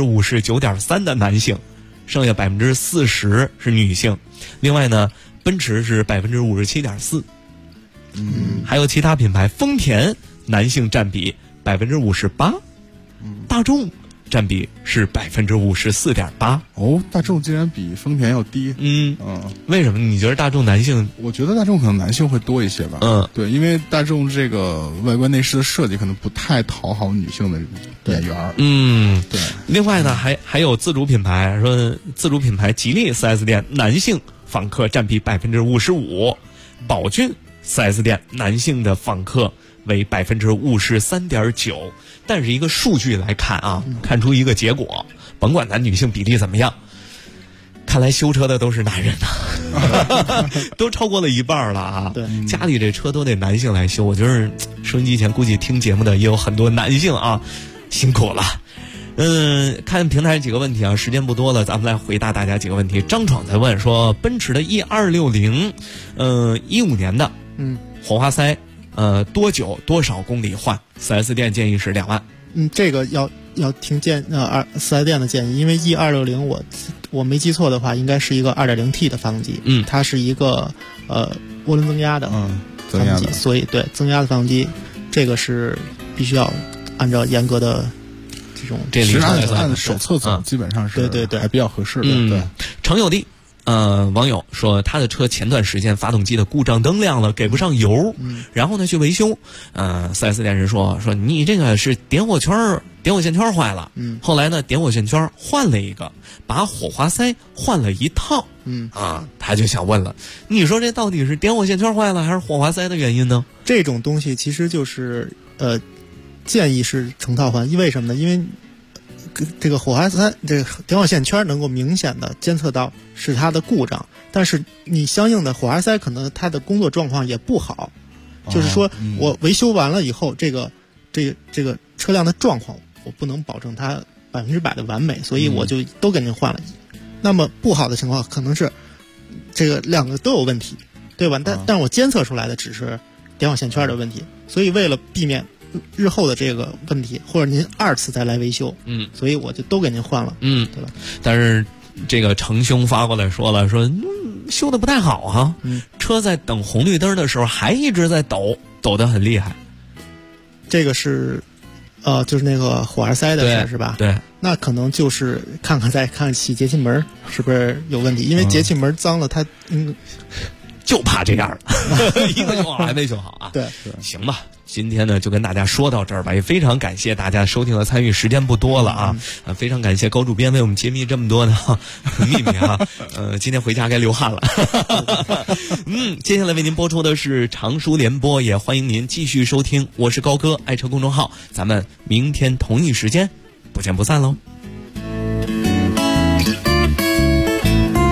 59.3% 的男性，剩下 40% 是女性。另外呢，奔驰是 57.4%。还有其他品牌，丰田男性占比 58%，大众占比是 54.8%。 大众竟然比丰田要低。 为什么？你觉得大众男性？ 我觉得大众可能男性会多一些吧。对，因为大众这个外观内饰的设计可能不太讨好女性的眼缘。对。 另外呢，还有自主品牌，说自主品牌吉利 4S 店男性访客占比 55%， 宝骏 4S 店男性的访客为 53.9%。但是一个数据来看啊，看出一个结果，甭管男女性比例怎么样，看来修车的都是男人呐，都超过了一半了啊。对，家里这车都得男性来修。我觉得收音机前估计听节目的也有很多男性啊，辛苦了。看平台几个问题啊，时间不多了，咱们来回答大家几个问题。张闯在问说，奔驰的 E260， 15年的，火花塞。多久多少公里换 4S 店建议是2万。 这个要听4S 店的建议，因为 E260 我没记错的话，应该是一个 2.0T 的发动机。它是一个涡轮增压的发动机，所以对增压的发动机，这个是必须要按照严格的这种。 其实按手册走，基本上是对还比较合适的。对， 程有弟。网友说他的车前段时间发动机的故障灯亮了，给不上油，然后呢去维修。4S 店人说你这个是点火线圈坏了。后来呢点火线圈换了一个，把火花塞换了一套。他就想问了，你说这到底是点火线圈坏了还是火花塞的原因呢？ 这种东西其实就是建议是成套换，因为什么呢？因为这个火花塞这个点火线圈能够明显的监测到是它的故障，但是你相应的火花塞可能它的工作状况也不好，就是说我维修完了以后，这个车辆的状况我不能保证它100%的完美，所以我就都给您换了。那么不好的情况可能是这个两个都有问题，对吧？但我监测出来的只是点火线圈的问题，所以为了避免日后的这个问题，或者您2次再来维修，所以我就都给您换了，对吧？ 但是这个程兄发过来说修的不太好啊，车在等红绿灯的时候还一直在抖得很厉害。 这个是就是那个火花塞的事是吧？ 对， 那可能就是再看起节气门是不是有问题，因为节气门脏了，它就怕这样了，一个修好还没修好啊。 对， 行吧。今天呢就跟大家说到这儿吧，也非常感谢大家收听和参与，时间不多了啊，非常感谢高主编为我们揭秘这么多的秘密啊，今天回家该流汗了。接下来为您播出的是常熟联播，也欢迎您继续收听，我是高哥，爱车公众号，咱们明天同一时间不见不散喽。